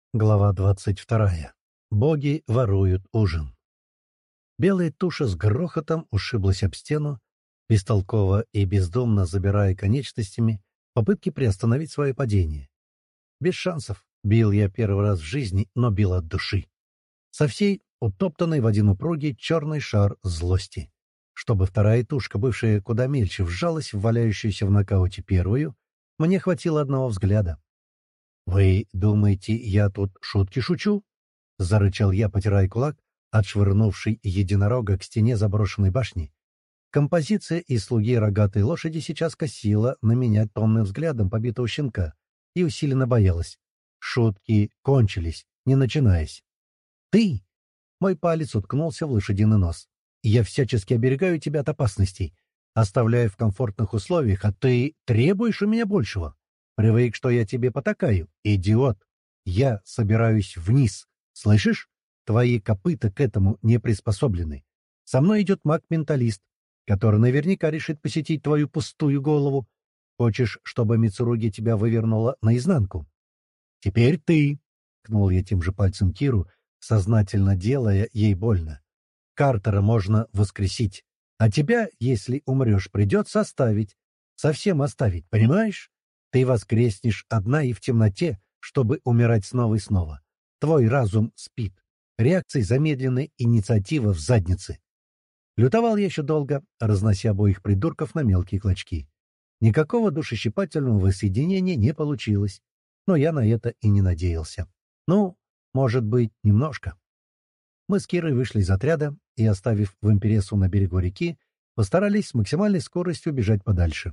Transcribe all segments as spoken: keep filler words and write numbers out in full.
Глава двадцать вторая. Боги воруют ужин. Белая туша с грохотом ушиблась об стену, бестолково и бездумно забирая конечностями попытки приостановить свое падение. Без шансов. Бил я первый раз в жизни, но бил от души. Со всей утоптанной в один упругий черный шар злости. Чтобы вторая тушка, бывшая куда мельче, вжалась в валяющуюся в нокауте первую, мне хватило одного взгляда. «Вы думаете, я тут шутки шучу?» — зарычал я, потирая кулак, отшвырнувший единорога к стене заброшенной башни. Композиция из «Слуги рогатой лошади» сейчас косила на меня томным взглядом побитого щенка и усиленно боялась. Шутки кончились, не начинаясь. «Ты!» — мой палец уткнулся в лошадиный нос. «Я всячески оберегаю тебя от опасностей, оставляю в комфортных условиях, а ты требуешь у меня большего. Привык, что я тебе потакаю. Идиот! Я собираюсь вниз. Слышишь? Твои копыта к этому не приспособлены. Со мной идет маг-менталист, который наверняка решит посетить твою пустую голову. Хочешь, чтобы Мицуруги тебя вывернула наизнанку? Теперь ты, — кнул я тем же пальцем Киру, сознательно делая ей больно. Картера можно воскресить, а тебя, если умрешь, придется оставить. Совсем оставить, понимаешь? Ты воскреснешь одна и в темноте, чтобы умирать снова и снова. Твой разум спит. Реакции замедлены, инициатива в заднице. Лютовал я еще долго, разнося обоих придурков на мелкие клочки. Никакого душещипательного воссоединения не получилось, но я на это и не надеялся. Ну, может быть, немножко. Мы с Кирой вышли из отряда и, оставив вампиресу на берегу реки, постарались с максимальной скоростью бежать подальше.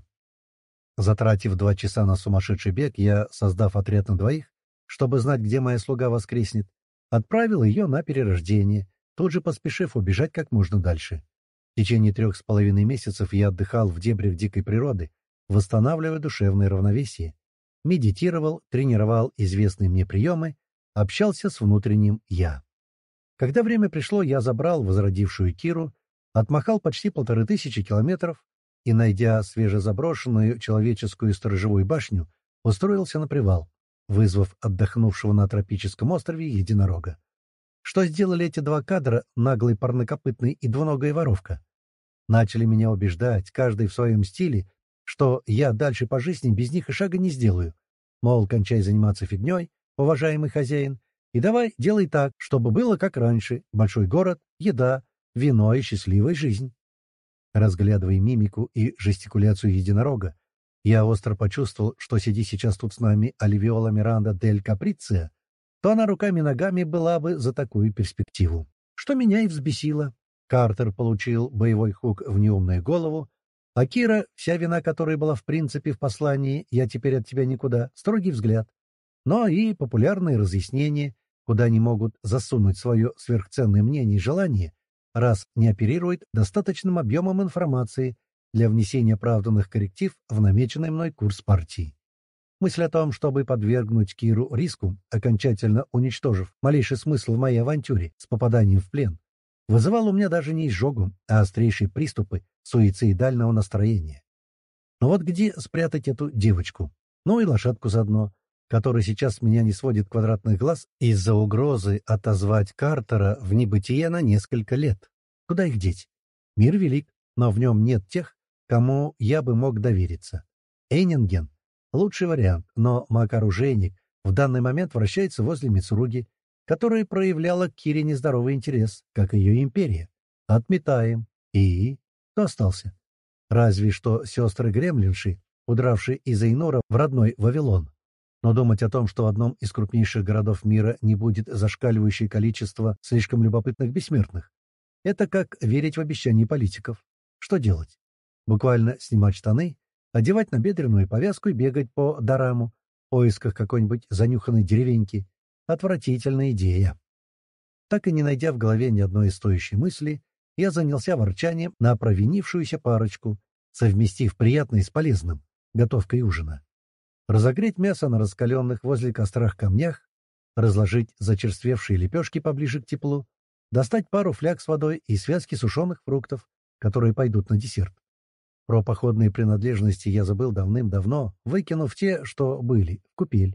Затратив два часа на сумасшедший бег, я, создав отряд на двоих, чтобы знать, где моя слуга воскреснет, отправил ее на перерождение, тут же поспешив убежать как можно дальше. В течение трех с половиной месяцев я отдыхал в дебрях дикой природы, восстанавливая душевное равновесие, медитировал, тренировал известные мне приемы, общался с внутренним «я». Когда время пришло, я забрал возродившую Киру, отмахал почти полторы тысячи километров, и, найдя свежезаброшенную человеческую сторожевую башню, устроился на привал, вызвав отдохнувшего на тропическом острове единорога. Что сделали эти два кадра, наглый парнокопытный и двуногая воровка? Начали меня убеждать, каждый в своем стиле, что я дальше по жизни без них и шага не сделаю. Мол, кончай заниматься фигней, уважаемый хозяин, и давай делай так, чтобы было как раньше: большой город, еда, вино и счастливая жизнь. Разглядывая мимику и жестикуляцию единорога, я остро почувствовал, что сиди сейчас тут с нами Оливиола Миранда дель Каприция, то она руками-ногами была бы за такую перспективу. Что меня и взбесило. Картер получил боевой хук в неумную голову, а Кира, вся вина которой была в принципе в послании «Я теперь от тебя никуда», строгий взгляд. Но и популярные разъяснения, куда они могут засунуть свое сверхценное мнение и желание, раз не оперирует достаточным объемом информации для внесения оправданных корректив в намеченный мной курс партии. Мысль о том, чтобы подвергнуть Киру риску, окончательно уничтожив малейший смысл в моей авантюре с попаданием в плен, вызывал у меня даже не изжогу, а острейшие приступы суицидального настроения. Но вот где спрятать эту девочку? Ну и лошадку заодно, который сейчас с меня не сводит квадратных глаз из-за угрозы отозвать Картера в небытие на несколько лет. Куда их деть? Мир велик, но в нем нет тех, кому я бы мог довериться. Эйнинген — лучший вариант, но маг-оружейник в данный момент вращается возле Мицуруги, которая проявляла к Кире нездоровый интерес, как и ее империя. Отметаем. И... кто остался? Разве что сестры-гремлинши, удравшие из Эйнора в родной Вавилон. Но думать о том, что в одном из крупнейших городов мира не будет зашкаливающее количество слишком любопытных бессмертных, это как верить в обещания политиков. Что делать? Буквально снимать штаны, одевать набедренную повязку и бегать по Дораму в поисках какой-нибудь занюханной деревеньки. Отвратительная идея. Так и не найдя в голове ни одной стоящей мысли, я занялся ворчанием на провинившуюся парочку, совместив приятное с полезным — готовкой ужина. Разогреть мясо на раскаленных возле кострах камнях, разложить зачерствевшие лепешки поближе к теплу, достать пару фляг с водой и связки сушеных фруктов, которые пойдут на десерт. Про походные принадлежности я забыл давным-давно, выкинув те, что были, в купель.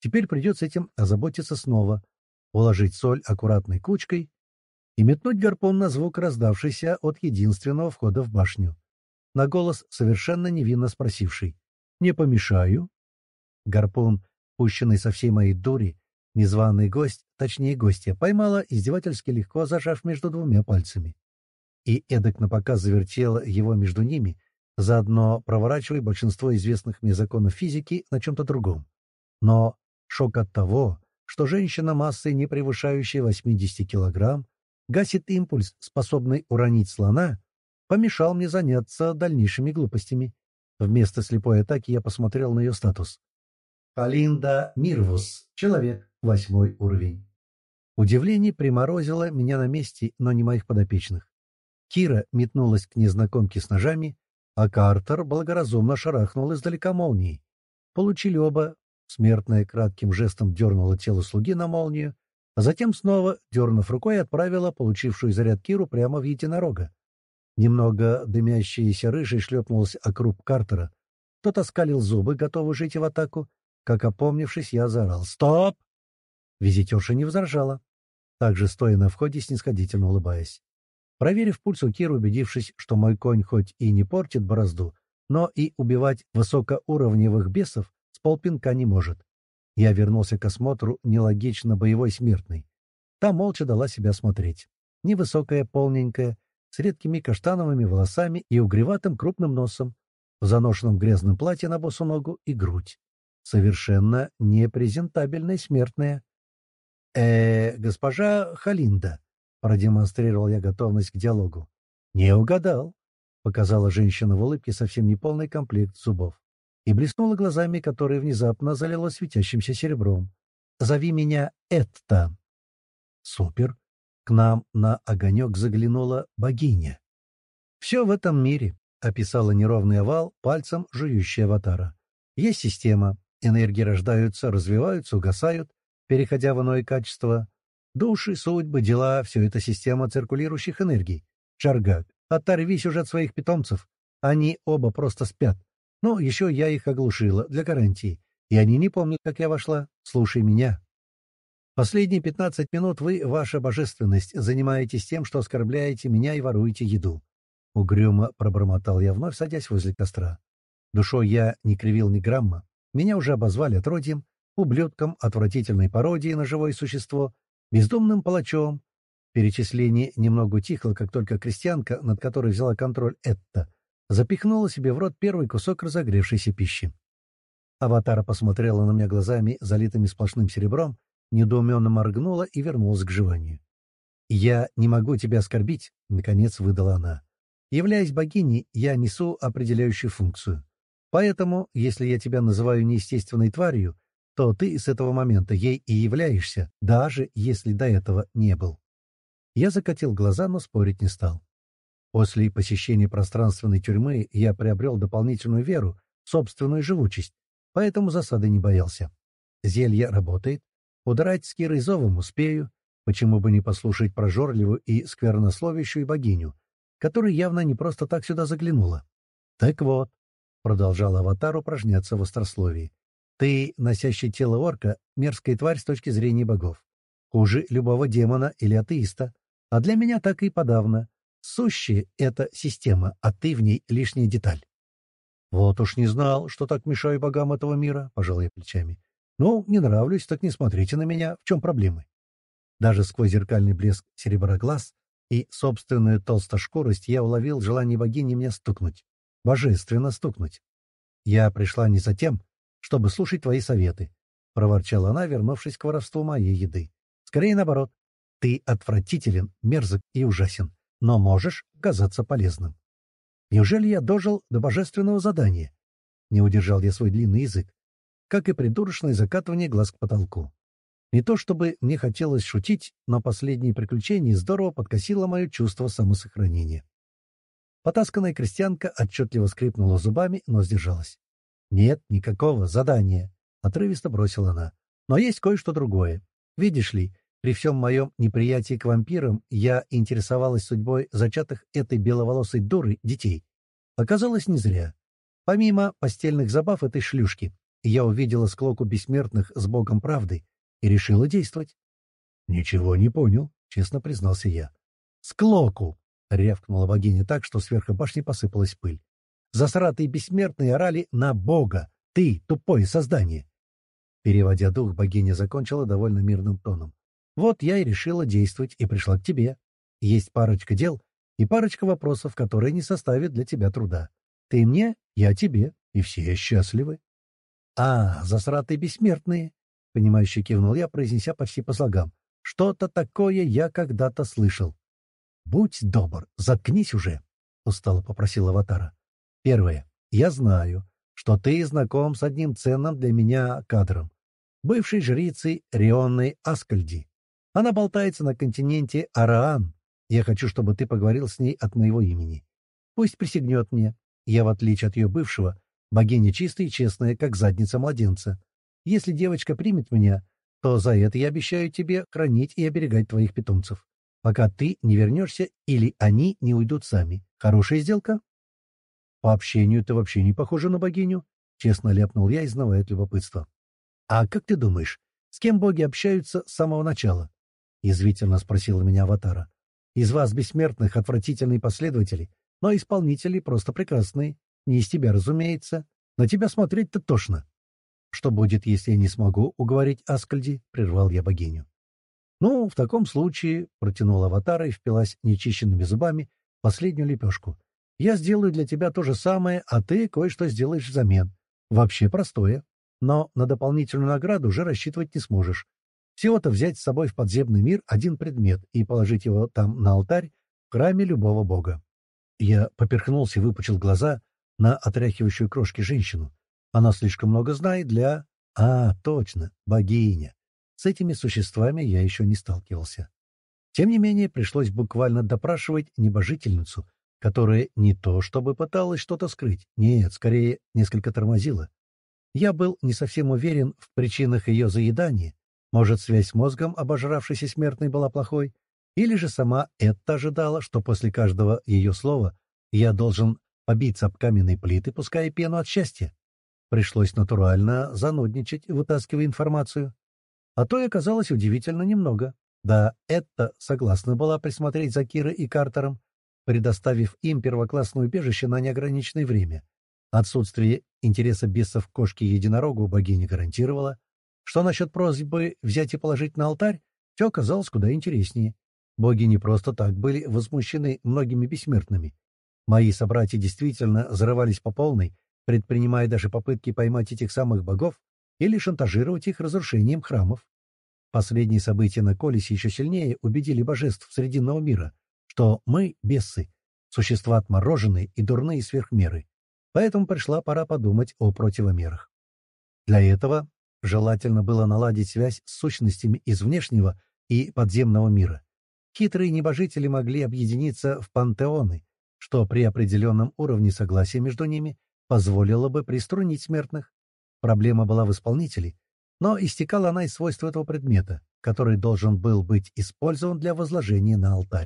Теперь придется этим озаботиться снова, уложить соль аккуратной кучкой и метнуть гарпун на звук, раздавшийся от единственного входа в башню. На голос, совершенно невинно спросивший: «Не помешаю?» Гарпун, пущенный со всей моей дури, незваный гость, точнее гостья, поймала издевательски легко, зажав между двумя пальцами. И эдак напоказ завертела его между ними, заодно проворачивая большинство известных мне законов физики на чем-то другом. Но шок от того, что женщина массой, не превышающей восьмидесяти килограмм, гасит импульс, способный уронить слона, помешал мне заняться дальнейшими глупостями. Вместо слепой атаки я посмотрел на ее статус. Халинда Мирвус. Человек. Восьмой уровень. Удивление приморозило меня на месте, но не моих подопечных. Кира метнулась к незнакомке с ножами, а Картер благоразумно шарахнул издалека молнией. Получили оба. Смертная кратким жестом дернула тело слуги на молнию, а затем снова, дернув рукой, отправила получившую заряд Киру прямо в единорога. Немного дымящийся рыжий шлепнулся о круп Картера. Тот оскалил зубы, готовый жить в атаку. Как опомнившись, я заорал: «Стоп!» Визитерша не возражала, также стоя на входе, снисходительно улыбаясь. Проверив пульс у Киры, убедившись, что мой конь хоть и не портит борозду, но и убивать высокоуровневых бесов с полпинка не может, я вернулся к осмотру нелогично боевой смертной. Та молча дала себя смотреть. Невысокая, полненькая, с редкими каштановыми волосами и угреватым крупным носом, в заношенном грязном платье на босу ногу и грудь. Совершенно непрезентабельная смертная. э госпожа Халинда», — продемонстрировал я готовность к диалогу. «Не угадал», — показала женщина в улыбке совсем неполный комплект зубов и блеснула глазами, которые внезапно залило светящимся серебром. «Зови меня Этта». «Супер!» К нам на огонек заглянула богиня. «Все в этом мире», — описала неровный овал пальцем жующая аватара. «Есть система. Энергии рождаются, развиваются, угасают, переходя в иное качество. Души, судьбы, дела — все это система циркулирующих энергий. Джаргак, оторвись уже от своих питомцев. Они оба просто спят. Но еще я их оглушила, для гарантии. И они не помнят, как я вошла. Слушай меня. Последние пятнадцать минут вы, ваша божественность, занимаетесь тем, что оскорбляете меня и воруете еду». Угрюмо пробормотал я, вновь садясь возле костра. Душой я не кривил ни грамма. Меня уже обозвали отродьем, ублюдком, отвратительной пародией на живое существо, бездумным палачом. Перечисление немного утихло, как только крестьянка, над которой взяла контроль Этта, запихнула себе в рот первый кусок разогревшейся пищи. Аватара посмотрела на меня глазами, залитыми сплошным серебром, недоуменно моргнула и вернулась к жеванию. «Я не могу тебя оскорбить», — наконец выдала она. «Являясь богиней, я несу определяющую функцию. Поэтому, если я тебя называю неестественной тварью, то ты с этого момента ей и являешься, даже если до этого не был». Я закатил глаза, но спорить не стал. После посещения пространственной тюрьмы я приобрел дополнительную веру в собственную живучесть, поэтому засады не боялся. Зелье работает, удрать с Кирой зовом успею, почему бы не послушать прожорливую и сквернословящую богиню, которая явно не просто так сюда заглянула. «Так вот», — продолжал аватар упражняться в острословии, «ты, носящий тело орка, мерзкая тварь с точки зрения богов. Хуже любого демона или атеиста. А для меня так и подавно. Сущее — это система, а ты в ней лишняя деталь». «Вот уж не знал, что так мешаю богам этого мира», — пожал я плечами. «Ну, не нравлюсь, так не смотрите на меня. В чем проблемы?» Даже сквозь зеркальный блеск серебра глаз и собственную толстошкурость я уловил желание богини меня стукнуть. Божественно стукнуть. «Я пришла не за тем, чтобы слушать твои советы», — проворчала она, вернувшись к воровству моей еды. «Скорее наоборот. Ты отвратителен, мерзок и ужасен, но можешь казаться полезным». Неужели я дожил до божественного задания? Не удержал я свой длинный язык, как и придурочное закатывание глаз к потолку. Не то чтобы мне хотелось шутить, но последнее приключение здорово подкосило мое чувство самосохранения. Потасканная крестьянка отчетливо скрипнула зубами, но сдержалась. «Нет никакого задания», — отрывисто бросила она. «Но есть кое-что другое. Видишь ли, при всем моем неприятии к вампирам я интересовалась судьбой зачатых этой беловолосой дуры детей. Оказалось, не зря. Помимо постельных забав этой шлюшки, я увидела склоку бессмертных с богом правды и решила действовать. «Ничего не понял», — честно признался я. «Склоку!» — рявкнула богиня так, что сверху башни посыпалась пыль. Засратые бессмертные орали на бога. Ты — тупое создание. Переводя дух, богиня закончила довольно мирным тоном. «Вот я и решила действовать и пришла к тебе. Есть парочка дел и парочка вопросов, которые не составят для тебя труда. Ты мне, я тебе, и все счастливы». «А, засратые бессмертные!» — понимающе кивнул я, произнеся почти по слогам. «Что-то такое я когда-то слышал». «Будь добр, заткнись уже!» — устало попросил Аватара. «Первое. Я знаю, что ты знаком с одним ценным для меня кадром, бывшей жрицей Рионной Аскальди. Она болтается на континенте Араан. Я хочу, чтобы ты поговорил с ней от моего имени. Пусть присягнет мне. Я, в отличие от ее бывшего, богиня чистая и честная, как задница младенца. Если девочка примет меня, то за это я обещаю тебе хранить и оберегать твоих питомцев, пока ты не вернешься или они не уйдут сами. Хорошая сделка?» «По общению ты вообще не похожа на богиню», — честно ляпнул я, изнывая от любопытства. «А как ты думаешь, с кем боги общаются с самого начала?» — язвительно спросила меня Аватара. «Из вас, бессмертных, отвратительные последователи, но исполнители просто прекрасные. Не из тебя, разумеется. На тебя смотреть-то тошно». «Что будет, если я не смогу уговорить Аскальди?» — прервал я богиню. «Ну, в таком случае», — протянула Аватара и впилась нечищенными зубами в последнюю лепешку. «Я сделаю для тебя то же самое, а ты кое-что сделаешь взамен. Вообще простое. Но на дополнительную награду уже рассчитывать не сможешь. Всего-то взять с собой в подземный мир один предмет и положить его там на алтарь в храме любого бога». Я поперхнулся и выпучил глаза на отряхивающую крошки женщину. Она слишком много знает для... А, точно, богиня. С этими существами я еще не сталкивался. Тем не менее, пришлось буквально допрашивать небожительницу, которая не то чтобы пыталась что-то скрыть, нет, скорее, несколько тормозила. Я был не совсем уверен в причинах ее заедания. Может, связь с мозгом обожравшейся смертной была плохой, или же сама Этта ожидала, что после каждого ее слова я должен побиться об каменные плиты, пуская пену от счастья. Пришлось натурально занудничать, вытаскивая информацию. А то и оказалось удивительно немного. Да, Этта согласна была присмотреть за Кирой и Картером, предоставив им первоклассное убежище на неограниченное время. Отсутствие интереса бесов кошки-единорогу богиня гарантировала. Что насчет просьбы взять и положить на алтарь, все оказалось куда интереснее. Боги не просто так были возмущены многими бессмертными. Мои собратья действительно зарывались по полной, предпринимая даже попытки поймать этих самых богов или шантажировать их разрушением храмов. Последние события на Колесе еще сильнее убедили божеств Срединного мира, что мы, бесы, существа отмороженные и дурные сверх меры, поэтому пришла пора подумать о противомерах. Для этого желательно было наладить связь с сущностями из внешнего и подземного мира. Хитрые небожители могли объединиться в пантеоны, что при определенном уровне согласия между ними позволило бы приструнить смертных. Проблема была в исполнителе, но истекала она из свойств этого предмета, который должен был быть использован для возложения на алтарь.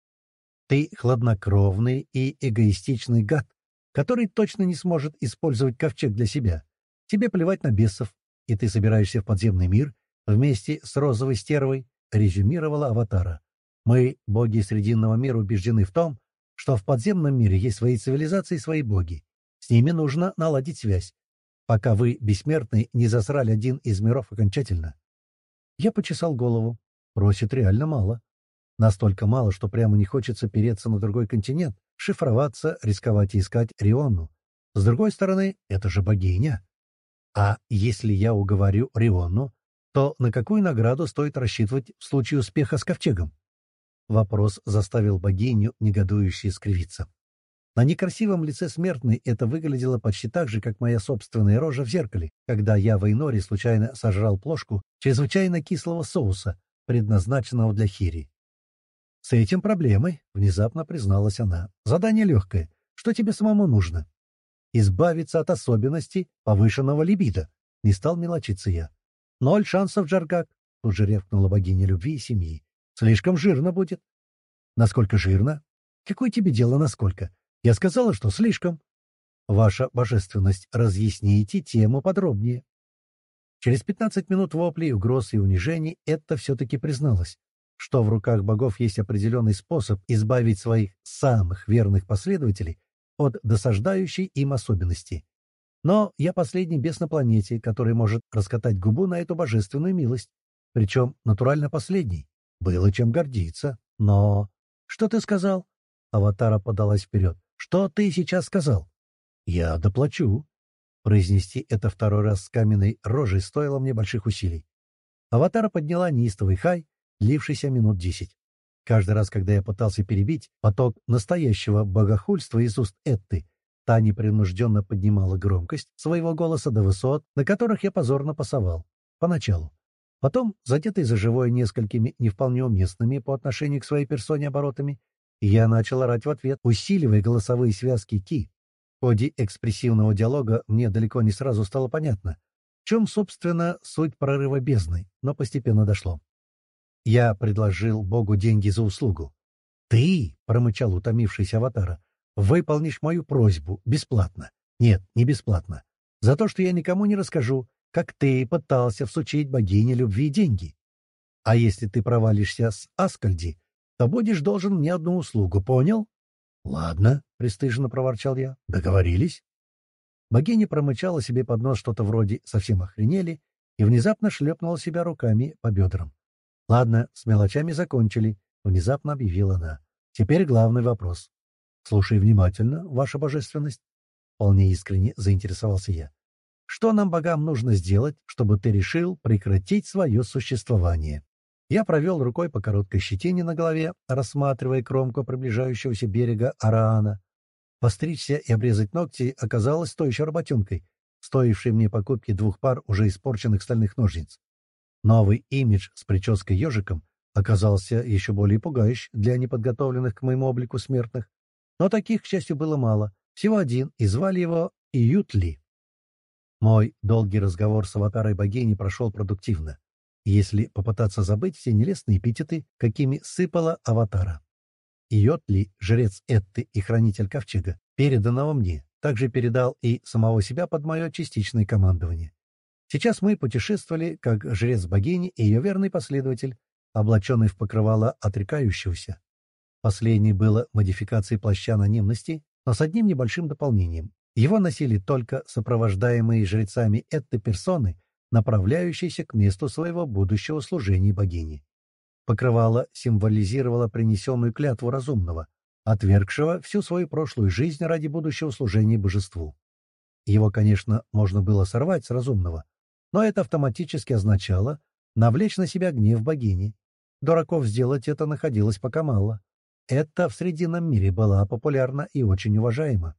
Ты хладнокровный и эгоистичный гад, который точно не сможет использовать ковчег для себя. Тебе плевать на бесов, и ты собираешься в подземный мир вместе с розовой стервой, резюмировала Аватара. Мы, боги Срединного мира, убеждены в том, что в подземном мире есть свои цивилизации и свои боги. С ними нужно наладить связь, пока вы, бессмертные, не засрали один из миров окончательно. Я почесал голову. Просит реально мало. Настолько мало, что прямо не хочется переться на другой континент, шифроваться, рисковать и искать Рионну. С другой стороны, это же богиня. А если я уговорю Рионну, то на какую награду стоит рассчитывать в случае успеха с ковчегом? Вопрос заставил богиню негодующе скривиться. На некрасивом лице смертной это выглядело почти так же, как моя собственная рожа в зеркале, когда я в Эйноре случайно сожрал плошку чрезвычайно кислого соуса, предназначенного для хири. «С этим проблемой», — внезапно призналась она. «Задание легкое. Что тебе самому нужно?» «Избавиться от особенностей повышенного либидо», — не стал мелочиться я. «Ноль шансов, Джаргак», — тут же рявкнула богиня любви и семьи. «Слишком жирно будет». «Насколько жирно?» «Какое тебе дело, насколько? Я сказала, что слишком». Ваша божественность, разъясните тему подробнее. Через пятнадцать минут воплей, угроз и унижений это все-таки призналось, что в руках богов есть определенный способ избавить своих самых верных последователей от досаждающей им особенности. Но я последний бес на планете, который может раскатать губу на эту божественную милость. Причем натурально последний. Было чем гордиться. Но... Что ты сказал? Аватара подалась вперед. Что ты сейчас сказал? Я доплачу. Произнести это второй раз с каменной рожей стоило мне больших усилий. Аватара подняла неистовый хай, лившийся минут десять. Каждый раз, когда я пытался перебить поток настоящего богохульства из уст Этты, та непринужденно поднимала громкость своего голоса до высот, на которых я позорно пасовал. Поначалу. Потом, задетый за живое несколькими не вполне уместными по отношению к своей персоне оборотами, я начал орать в ответ, усиливая голосовые связки Ки. В ходе экспрессивного диалога мне далеко не сразу стало понятно, в чем, собственно, суть прорыва бездны, но постепенно дошло. Я предложил Богу деньги за услугу. «Ты, — промычал утомившийся Аватара, — выполнишь мою просьбу бесплатно. Нет, не бесплатно. За то, что я никому не расскажу, как ты пытался всучить богине любви деньги. А если ты провалишься с Аскальди, то будешь должен мне одну услугу, понял?» «Ладно, — пристыженно проворчал я, — договорились». Богиня промычала себе под нос что-то вроде «совсем охренели» и внезапно шлепнула себя руками по бедрам. «Ладно, с мелочами закончили», — внезапно объявила она. «Теперь главный вопрос. Слушай внимательно, ваша божественность». Вполне искренне заинтересовался я. «Что нам, богам, нужно сделать, чтобы ты решил прекратить свое существование?» Я провел рукой по короткой щетине на голове, рассматривая кромку приближающегося берега Араана. Постричься и обрезать ногти оказалось той еще работенкой, стоившей мне покупки двух пар уже испорченных стальных ножниц. Новый имидж с прической ежиком оказался еще более пугающий для неподготовленных к моему облику смертных. Но таких, к счастью, было мало. Всего один, и звали его Иютли. Мой долгий разговор с аватарой богини прошел продуктивно, если попытаться забыть все нелестные эпитеты, какими сыпала аватара. Иютли, жрец Этты и хранитель ковчега, переданного мне, также передал и самого себя под мое частичное командование. Сейчас мы путешествовали, как жрец богини и ее верный последователь, облаченный в покрывало отрекающегося. Последнее было модификацией плаща анонимности, но с одним небольшим дополнением. Его носили только сопровождаемые жрецами Этты персоны, направляющиеся к месту своего будущего служения богини. Покрывало символизировало принесенную клятву разумного, отвергшего всю свою прошлую жизнь ради будущего служения божеству. Его, конечно, можно было сорвать с разумного, но это автоматически означало навлечь на себя гнев богини. Дураков сделать это находилось пока мало. Это в Срединном мире была популярна и очень уважаема.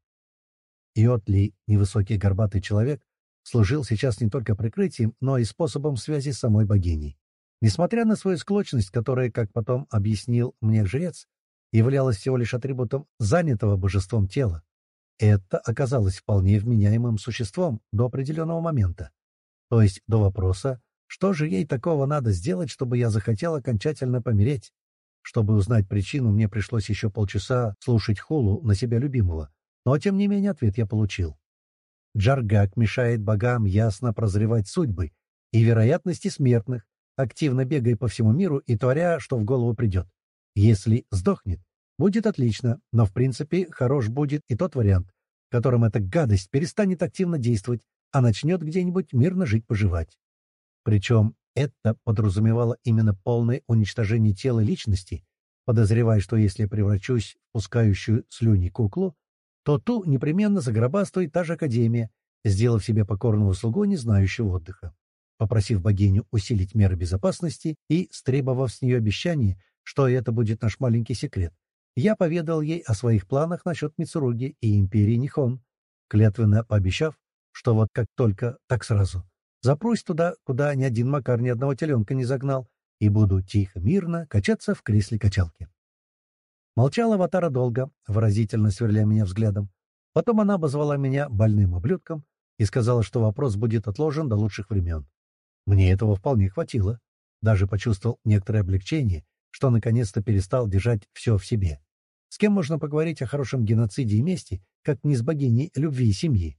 Иотли, невысокий горбатый человек, служил сейчас не только прикрытием, но и способом связи с самой богиней. Несмотря на свою склочность, которая, как потом объяснил мне жрец, являлась всего лишь атрибутом занятого божеством тела, это оказалось вполне вменяемым существом до определенного момента. То есть до вопроса, что же ей такого надо сделать, чтобы я захотел окончательно помереть. Чтобы узнать причину, мне пришлось еще полчаса слушать хулу на себя любимого, но, тем не менее, ответ я получил. Джаргак мешает богам ясно прозревать судьбы и вероятности смертных, активно бегая по всему миру и творя, что в голову придет. Если сдохнет, будет отлично, но, в принципе, хорош будет и тот вариант, в котором эта гадость перестанет активно действовать, а начнет где-нибудь мирно жить-поживать. Причем это подразумевало именно полное уничтожение тела личности, подозревая, что если я превращусь в пускающую слюни куклу, то ту непременно загробастает та же Академия, сделав себе покорного слугу, не знающего отдыха. Попросив богиню усилить меры безопасности и стребовав с нее обещание, что это будет наш маленький секрет, я поведал ей о своих планах насчет Мицуруги и империи Нихон, клятвенно пообещав, что вот как только, так сразу. Запрусь туда, куда ни один Макар ни одного теленка не загнал, и буду тихо, мирно качаться в кресле-качалке. Молчала аватара долго, выразительно сверля меня взглядом. Потом она обозвала меня больным ублюдком и сказала, что вопрос будет отложен до лучших времен. Мне этого вполне хватило. Даже почувствовал некоторое облегчение, что наконец-то перестал держать все в себе. С кем можно поговорить о хорошем геноциде и мести, как не с богиней любви и семьи?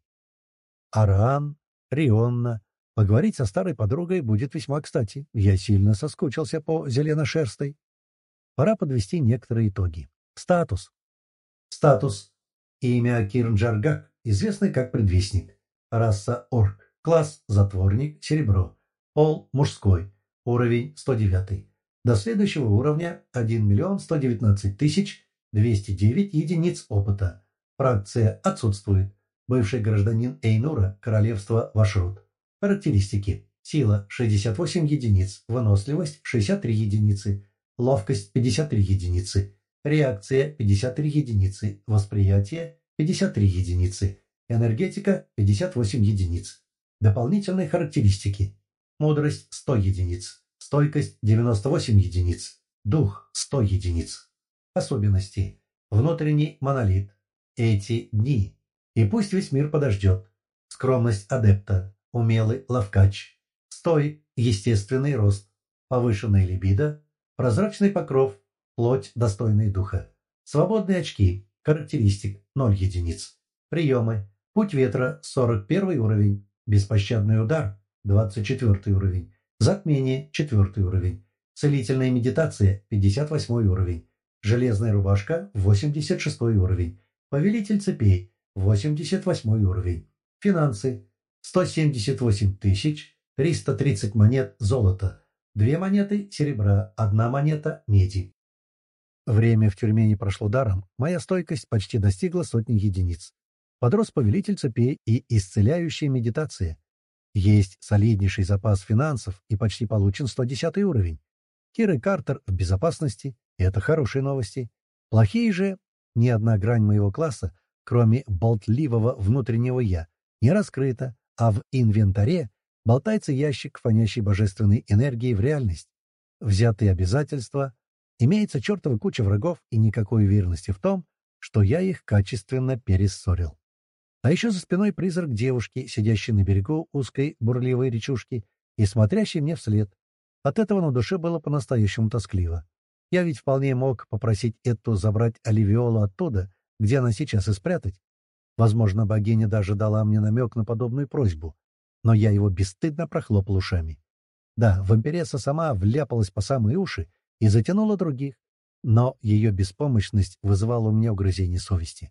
Аран, Рионна. Поговорить со старой подругой будет весьма кстати. Я сильно соскучился по зеленошерстой. Пора подвести некоторые итоги. Статус. Статус. Имя Кирнджаргак, известный как Предвестник. Раса Орк. Класс Затворник, Серебро. Пол мужской. Уровень сто девять. До следующего уровня один миллион сто девятнадцать тысяч двести девять единиц опыта. Фракция отсутствует. Бывший гражданин Эйнура, королевство Вашрут. Характеристики. Сила шестьдесят восемь единиц, выносливость шестьдесят три единицы, ловкость пятьдесят три единицы, реакция пятьдесят три единицы, восприятие пятьдесят три единицы, энергетика пятьдесят восемь единиц. Дополнительные характеристики. Мудрость сто единиц, стойкость девяносто восемь единиц, дух сто единиц. Особенности. Внутренний монолит. Эти дни. И пусть весь мир подождет. Скромность адепта. Умелый ловкач. Стой. Естественный рост. Повышенная либидо. Прозрачный покров. Плоть, достойной духа. Свободные очки. Характеристик. ноль единиц. Приемы. Путь ветра. сорок первый уровень. Беспощадный удар. двадцать четвёртый уровень. Затмение. четвёртый уровень. Целительная медитация. пятьдесят восьмой уровень. Железная рубашка. восемьдесят шестой уровень. Повелитель цепей. восемьдесят восьмой уровень. Финансы. сто семьдесят восемь тысяч триста тридцать монет золота. Две монеты серебра, одна монета меди. Время в тюрьме не прошло даром. Моя стойкость почти достигла сотни единиц. Подрос повелитель цепей и исцеляющая медитация. Есть солиднейший запас финансов и почти получен сто десятый уровень. Кир и Картер в безопасности. Это хорошие новости. Плохие же, ни одна грань моего класса, кроме болтливого внутреннего «я», не раскрыта, а в инвентаре болтается ящик, фонящий божественной энергией в реальность. Взятые обязательства, имеется чертова куча врагов и никакой уверенности в том, что я их качественно перессорил. А еще за спиной призрак девушки, сидящей на берегу узкой бурливой речушки и смотрящей мне вслед. От этого на душе было по-настоящему тоскливо. Я ведь вполне мог попросить Эту забрать Оливиолу оттуда, где она сейчас, и спрятать. Возможно, богиня даже дала мне намек на подобную просьбу, но я его бесстыдно прохлопал ушами. Да, вампиресса сама вляпалась по самые уши и затянула других, но ее беспомощность вызывала у меня угрызение совести.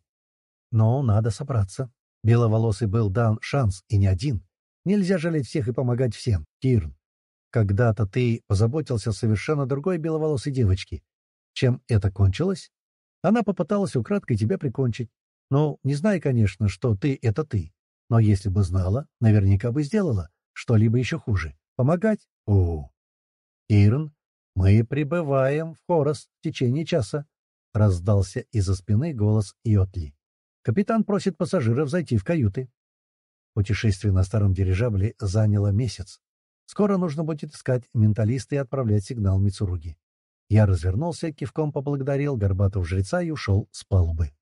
Но надо собраться. Беловолосый был дан шанс, и не один. Нельзя жалеть всех и помогать всем, Кирн. Когда-то ты позаботился о совершенно другой беловолосой девочке. Чем это кончилось? Она попыталась украдкой тебя прикончить. Ну, не знаю, конечно, что ты — это ты. Но если бы знала, наверняка бы сделала что-либо еще хуже. Помогать? О, Кирн, мы прибываем в Хорос в течение часа. Раздался из-за спины голос Йотли. Капитан просит пассажиров зайти в каюты. Путешествие на старом дирижабле заняло месяц. Скоро нужно будет искать менталиста и отправлять сигнал Мицуруги. Я развернулся, кивком поблагодарил горбатого жреца и ушел с палубы.